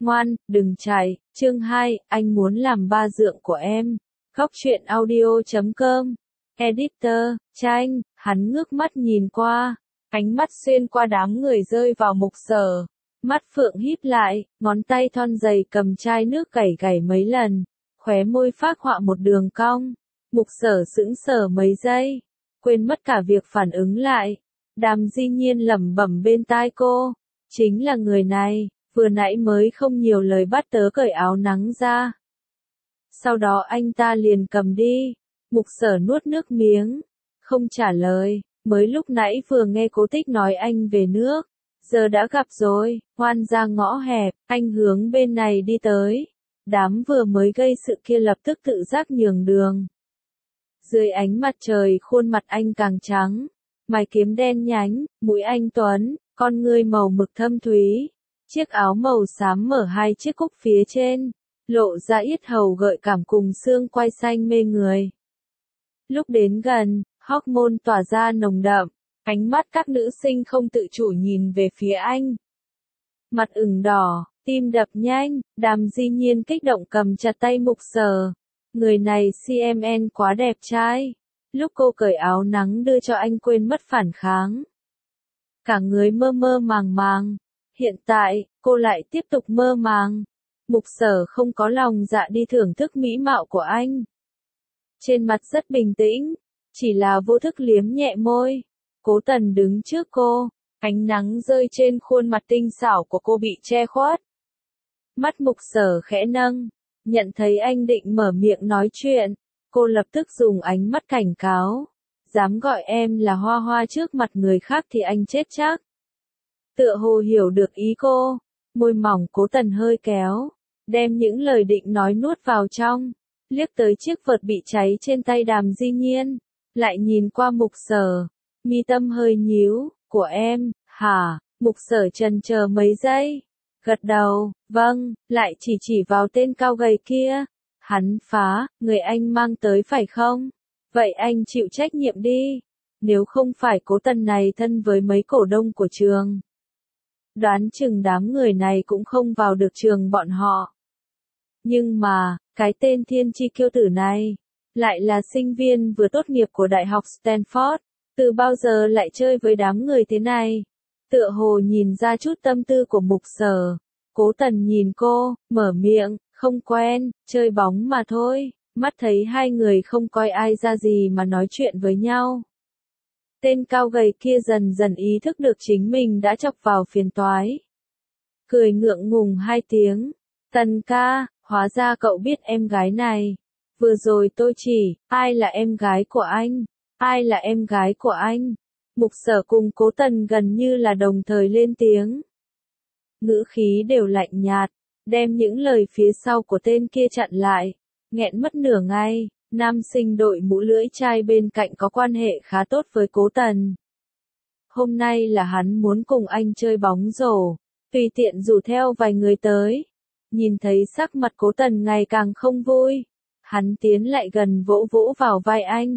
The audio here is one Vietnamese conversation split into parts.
Ngoan, đừng chạy. Chương 2, anh muốn làm ba dượng của em. Góc truyện audio.com. Editor, Tranh, hắn ngước mắt nhìn qua. Ánh mắt xuyên qua đám người rơi vào Mục Sở. Mắt Phượng híp lại, ngón tay thon dày cầm chai nước gảy gảy mấy lần. Khóe môi phác họa một đường cong. Mục Sở sững sờ mấy giây. Quên mất cả việc phản ứng lại. Đàm Di Nhiên lẩm bẩm bên tai cô. Chính là người này, vừa nãy mới không nhiều lời bắt tớ cởi áo nắng ra. Sau đó anh ta liền cầm đi. Mục Sở nuốt nước miếng. Không trả lời, mới lúc nãy vừa nghe Cố Tích nói anh về nước. Giờ đã gặp rồi, hoan ra ngõ hẹp, anh hướng bên này đi tới. Đám vừa mới gây sự kia lập tức tự giác nhường đường. Dưới ánh mặt trời khuôn mặt anh càng trắng. Mày kiếm đen nhánh, mũi anh tuấn, con ngươi màu mực thâm thúy. Chiếc áo màu xám mở hai chiếc cúc phía trên. Lộ ra yết hầu gợi cảm cùng xương quai xanh mê người. Lúc đến gần, hormone tỏa ra nồng đậm. Ánh mắt các nữ sinh không tự chủ nhìn về phía anh. Mặt ửng đỏ, tim đập nhanh, Đàm Di Nhiên kích động cầm chặt tay Mục Sở. Người này CMN quá đẹp trai. Lúc cô cởi áo nắng đưa cho anh quên mất phản kháng. Cả người mơ mơ màng màng. Hiện tại, cô lại tiếp tục mơ màng. Mục Sở không có lòng dạ đi thưởng thức mỹ mạo của anh. Trên mặt rất bình tĩnh, chỉ là vô thức liếm nhẹ môi. Cố Tần đứng trước cô, ánh nắng rơi trên khuôn mặt tinh xảo của cô bị che khuất. Mắt Mục Sở khẽ nâng, nhận thấy anh định mở miệng nói chuyện, cô lập tức dùng ánh mắt cảnh cáo. Dám gọi em là Hoa Hoa trước mặt người khác thì anh chết chắc. Tựa hồ hiểu được ý cô, môi mỏng Cố Tần hơi kéo, đem những lời định nói nuốt vào trong, liếc tới chiếc vợt bị cháy trên tay Đàm Di Nhiên, lại nhìn qua Mục Sở, mi tâm hơi nhíu, của em, hả? Mục Sở chần chờ mấy giây, gật đầu, vâng, lại chỉ vào tên cao gầy kia. Hắn phá, người anh mang tới phải không? Vậy anh chịu trách nhiệm đi. Nếu không phải Cố Tần này thân với mấy cổ đông của trường, đoán chừng đám người này cũng không vào được trường bọn họ. Nhưng mà, cái tên thiên chi kiêu tử này, lại là sinh viên vừa tốt nghiệp của Đại học Stanford, từ bao giờ lại chơi với đám người thế này? Tựa hồ nhìn ra chút tâm tư của Mục Sở. Cố Tần nhìn cô, mở miệng, không quen, chơi bóng mà thôi. Mắt thấy hai người không coi ai ra gì mà nói chuyện với nhau. Tên cao gầy kia dần dần ý thức được chính mình đã chọc vào phiền toái. Cười ngượng ngùng hai tiếng. Tần ca, hóa ra cậu biết em gái này. Vừa rồi tôi chỉ, ai là em gái của anh? Ai là em gái của anh? Mục Sở cùng Cố Tần gần như là đồng thời lên tiếng. Ngữ khí đều lạnh nhạt, đem những lời phía sau của tên kia chặn lại. Nghẹn mất nửa ngày, nam sinh đội mũ lưỡi chai bên cạnh có quan hệ khá tốt với Cố Tần. Hôm nay là hắn muốn cùng anh chơi bóng rổ, tùy tiện rủ theo vài người tới. Nhìn thấy sắc mặt Cố Tần ngày càng không vui, hắn tiến lại gần vỗ vỗ vào vai anh.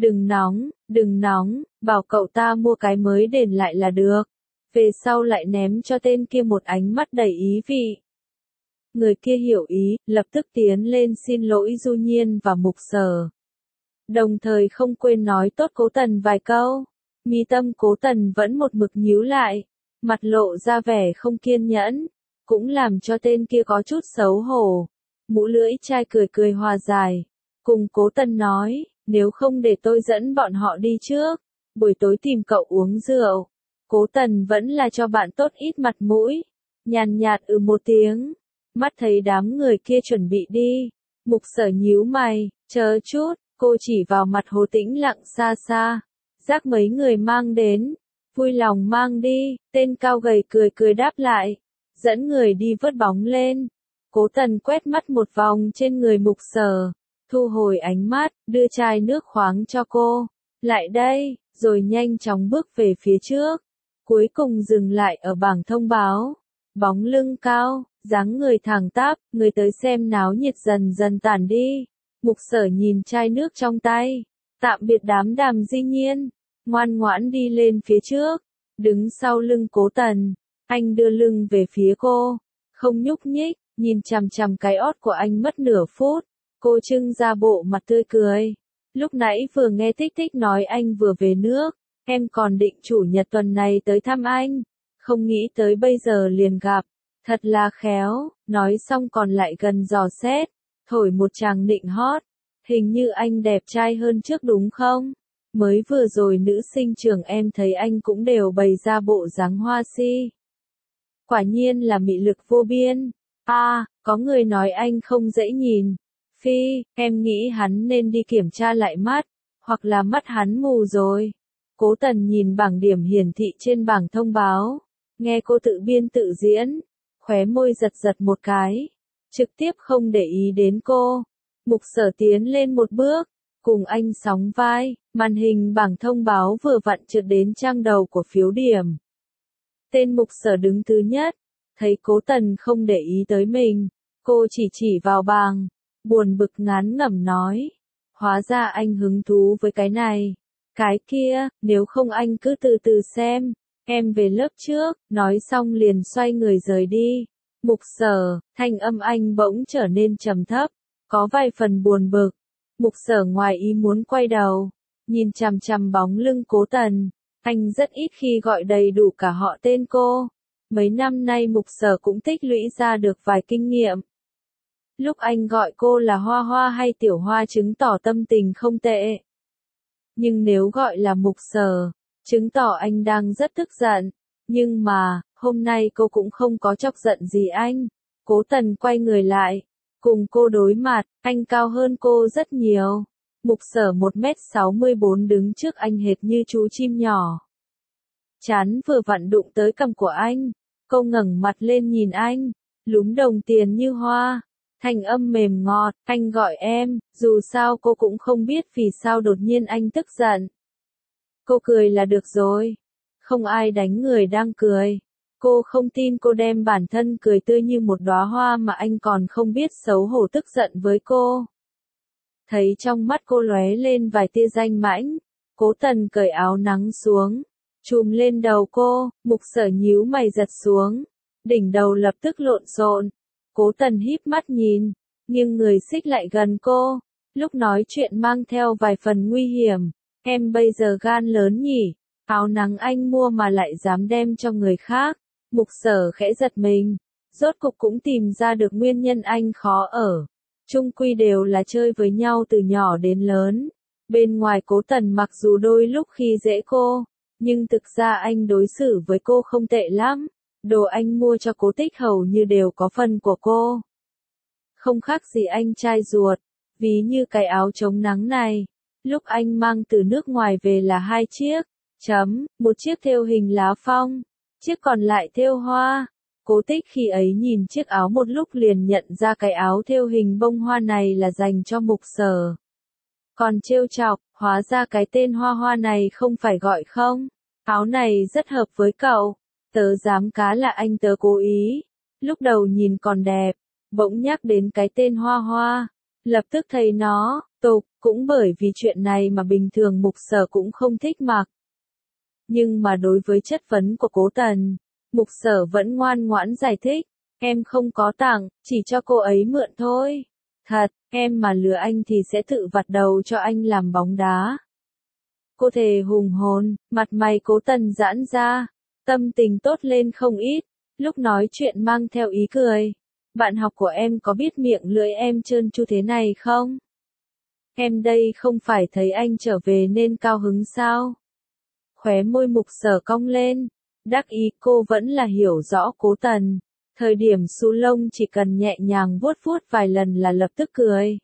Đừng nóng, bảo cậu ta mua cái mới đền lại là được. Về sau lại ném cho tên kia một ánh mắt đầy ý vị. Người kia hiểu ý, lập tức tiến lên xin lỗi Du Nhiên và Mục Sở. Đồng thời không quên nói tốt Cố Tần vài câu. Mi tâm Cố Tần vẫn một mực nhíu lại, mặt lộ ra vẻ không kiên nhẫn, cũng làm cho tên kia có chút xấu hổ. Mũ lưỡi chai cười cười hòa giải, cùng Cố Tần nói, nếu không để tôi dẫn bọn họ đi trước, buổi tối tìm cậu uống rượu. Cố Tần vẫn là cho bạn tốt ít mặt mũi, nhàn nhạt một tiếng. Mắt thấy đám người kia chuẩn bị đi, Mục Sở nhíu mày, chờ chút, cô chỉ vào mặt Hồ Tĩnh lặng xa xa, rác mấy người mang đến, vui lòng mang đi. Tên cao gầy cười cười đáp lại, dẫn người đi vớt bóng lên. Cố Tần quét mắt một vòng trên người Mục Sở, thu hồi ánh mắt, đưa chai nước khoáng cho cô, lại đây, rồi nhanh chóng bước về phía trước, cuối cùng dừng lại ở bảng thông báo. Bóng lưng cao, dáng người thẳng tắp, người tới xem náo nhiệt dần dần tản đi. Mục Sở nhìn chai nước trong tay, tạm biệt đám Đàm Di Nhiên, ngoan ngoãn đi lên phía trước, đứng sau lưng Cố Tần. Anh đưa lưng về phía cô, không nhúc nhích, nhìn chằm chằm cái ót của anh mất nửa phút. Cô trưng ra bộ mặt tươi cười. Lúc nãy vừa nghe Tích Tích nói anh vừa về nước, em còn định chủ nhật tuần này tới thăm anh. Không nghĩ tới bây giờ liền gặp. Thật là khéo, nói xong còn lại gần dò xét, thổi một tràng nịnh hót. Hình như anh đẹp trai hơn trước đúng không? Mới vừa rồi nữ sinh trường em thấy anh cũng đều bày ra bộ dáng hoa si. Quả nhiên là mị lực vô biên. Có người nói anh không dễ nhìn. Phi, em nghĩ hắn nên đi kiểm tra lại mắt, hoặc là mắt hắn mù rồi. Cố Tần nhìn bảng điểm hiển thị trên bảng thông báo, nghe cô tự biên tự diễn, khóe môi giật giật một cái, trực tiếp không để ý đến cô. Mục Sở tiến lên một bước, cùng anh sóng vai, màn hình bảng thông báo vừa vặn trượt đến trang đầu của phiếu điểm. Tên Mục Sở đứng thứ nhất, thấy Cố Tần không để ý tới mình, cô chỉ vào bảng, buồn bực ngán ngẩm nói, hóa ra anh hứng thú với cái này, cái kia, nếu không anh cứ từ từ xem, em về lớp trước, nói xong liền xoay người rời đi. Mục Sở, thanh âm anh bỗng trở nên trầm thấp, có vài phần buồn bực. Mục Sở ngoài ý muốn quay đầu, nhìn chằm chằm bóng lưng Cố Tần, anh rất ít khi gọi đầy đủ cả họ tên cô. Mấy năm nay Mục Sở cũng tích lũy ra được vài kinh nghiệm. Lúc anh gọi cô là Hoa Hoa hay Tiểu Hoa chứng tỏ tâm tình không tệ. Nhưng nếu gọi là Mục Sở, chứng tỏ anh đang rất tức giận. Nhưng mà, hôm nay cô cũng không có chọc giận gì anh. Cố Tần quay người lại, cùng cô đối mặt, anh cao hơn cô rất nhiều. Mục Sở 1m64 đứng trước anh hệt như chú chim nhỏ. Chán vừa vặn đụng tới cằm của anh, cô ngẩng mặt lên nhìn anh, lúm đồng tiền như hoa. Thanh âm mềm ngọt, anh gọi em, dù sao cô cũng không biết vì sao đột nhiên anh tức giận. Cô cười là được rồi. Không ai đánh người đang cười. Cô không tin cô đem bản thân cười tươi như một đóa hoa mà anh còn không biết xấu hổ tức giận với cô. Thấy trong mắt cô lóe lên vài tia danh mãnh, Cố Tần cởi áo nắng xuống, chùm lên đầu cô, Mục Sở nhíu mày giật xuống, đỉnh đầu lập tức lộn xộn. Cố Tần híp mắt nhìn, nhưng người xích lại gần cô, lúc nói chuyện mang theo vài phần nguy hiểm. Em bây giờ gan lớn nhỉ, áo nắng anh mua mà lại dám đem cho người khác. Mục Sở khẽ giật mình, rốt cục cũng tìm ra được nguyên nhân anh khó ở. Chung quy đều là chơi với nhau từ nhỏ đến lớn. Bên ngoài Cố Tần mặc dù đôi lúc khi dễ cô, nhưng thực ra anh đối xử với cô không tệ lắm. Đồ anh mua cho Cố Tích hầu như đều có phần của cô. Không khác gì anh trai ruột, ví như cái áo chống nắng này. Lúc anh mang từ nước ngoài về là 2 chiếc, một chiếc thêu hình lá phong, chiếc còn lại thêu hoa. Cố Tích khi ấy nhìn chiếc áo một lúc liền nhận ra cái áo thêu hình bông hoa này là dành cho Mục Sở. Còn trêu chọc, hóa ra cái tên Hoa Hoa này không phải gọi không. Áo này rất hợp với cậu. Tớ dám cá là anh tớ cố ý. Lúc đầu nhìn còn đẹp, bỗng nhắc đến cái tên Hoa Hoa. Lập tức thấy nó, tục, cũng bởi vì chuyện này mà bình thường Mục Sở cũng không thích mặc. Nhưng mà đối với chất vấn của Cố Tần, Mục Sở vẫn ngoan ngoãn giải thích, em không có tặng, chỉ cho cô ấy mượn thôi. Thật, em mà lừa anh thì sẽ tự vặt đầu cho anh làm bóng đá. Cô thề hùng hồn, mặt mày Cố Tần giãn ra, tâm tình tốt lên không ít, lúc nói chuyện mang theo ý cười. Bạn học của em có biết miệng lưỡi em trơn tru thế này không? Em đây không phải thấy anh trở về nên cao hứng sao? Khóe môi Mục Sở cong lên, đắc ý cô vẫn là hiểu rõ Cố Tần. Thời điểm xù lông chỉ cần nhẹ nhàng vuốt vuốt vài lần là lập tức cười.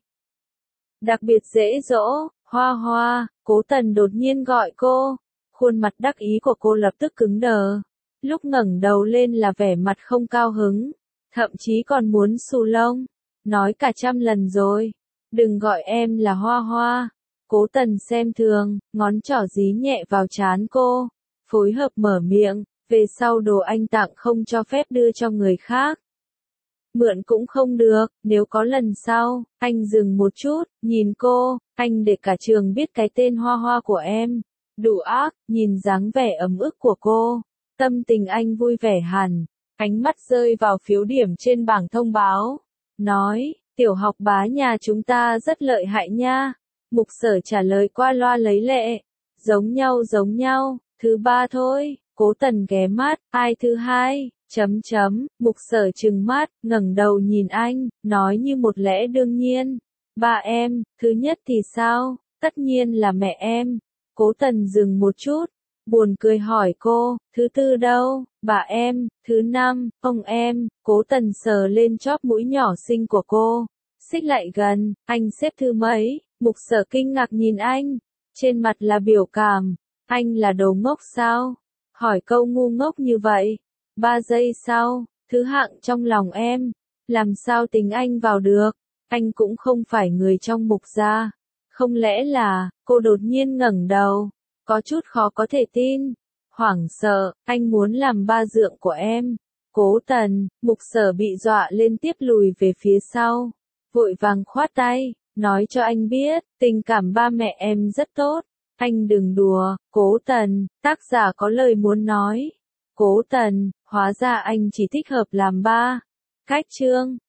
Đặc biệt dễ dỗ, Hoa Hoa, Cố Tần đột nhiên gọi cô. Khuôn mặt đắc ý của cô lập tức cứng đờ. Lúc ngẩng đầu lên là vẻ mặt không cao hứng. Thậm chí còn muốn xù lông. Nói cả 100 lần rồi. Đừng gọi em là Hoa Hoa. Cố Tần xem thường, ngón trỏ dí nhẹ vào trán cô. Phối hợp mở miệng, về sau đồ anh tặng không cho phép đưa cho người khác. Mượn cũng không được, nếu có lần sau. Anh dừng một chút, nhìn cô, anh để cả trường biết cái tên Hoa Hoa của em. Đủ ác, nhìn dáng vẻ ấm ức của cô. Tâm tình anh vui vẻ hẳn. Ánh mắt rơi vào phiếu điểm trên bảng thông báo. Nói, tiểu học bá nhà chúng ta rất lợi hại nha. Mục Sở trả lời qua loa lấy lệ. Giống nhau, thứ ba thôi. Cố Tần ghé mắt, ai thứ hai, Mục Sở trừng mắt, ngẩng đầu nhìn anh, nói như một lẽ đương nhiên. Ba em, thứ nhất thì sao, tất nhiên là mẹ em. Cố Tần dừng một chút, buồn cười hỏi cô, thứ tư đâu, bà em, thứ năm, ông em. Cố Tần sờ lên chóp mũi nhỏ xinh của cô, xích lại gần, anh xếp thứ mấy? Mục Sở kinh ngạc nhìn anh, trên mặt là biểu cảm, anh là đồ ngốc sao? Hỏi câu ngu ngốc như vậy. 3 giây sau, thứ hạng trong lòng em, làm sao tính anh vào được? Anh cũng không phải người trong Mục gia. Không lẽ là, cô đột nhiên ngẩng đầu, có chút khó có thể tin. Hoảng sợ, anh muốn làm ba dượng của em. Cố Tần, Mục Sở bị dọa lên tiếp lùi về phía sau. Vội vàng khoát tay, nói cho anh biết, tình cảm ba mẹ em rất tốt. Anh đừng đùa, Cố Tần, tác giả có lời muốn nói. Cố Tần, hóa ra anh chỉ thích hợp làm ba. Cách chương